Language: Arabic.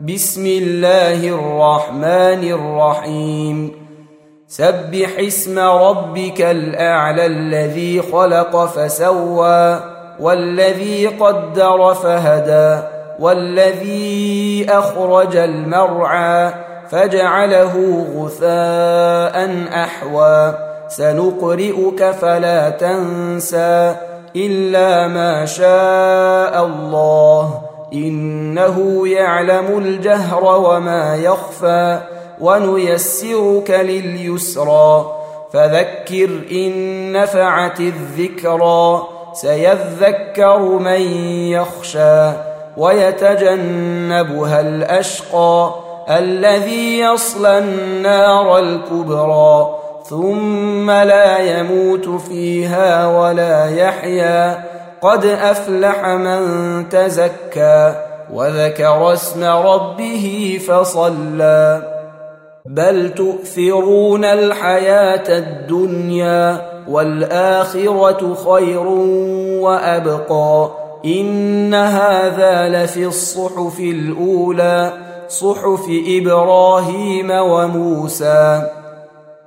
بسم الله الرحمن الرحيم سبح اسم ربك الأعلى الذي خلق فسوى والذي قدر فهدى والذي أخرج المرعى فجعله غثاء أحوى سنقرئك فلا تنسى إلا ما شاء الله إنه يعلم الجهر وما يخفى ونيسرك لليسرى فذكر إن نفعت الذكرى سيذكر من يخشى ويتجنبها الأشقى الذي يصلى النار الكبرى ثم لا يموت فيها ولا يحيا قد أفلح من تزكى وذكر اسم ربه فصلى بل تؤثرون الحياة الدنيا والآخرة خير وأبقى إن هذا لفي الصحف الأولى صحف إبراهيم وموسى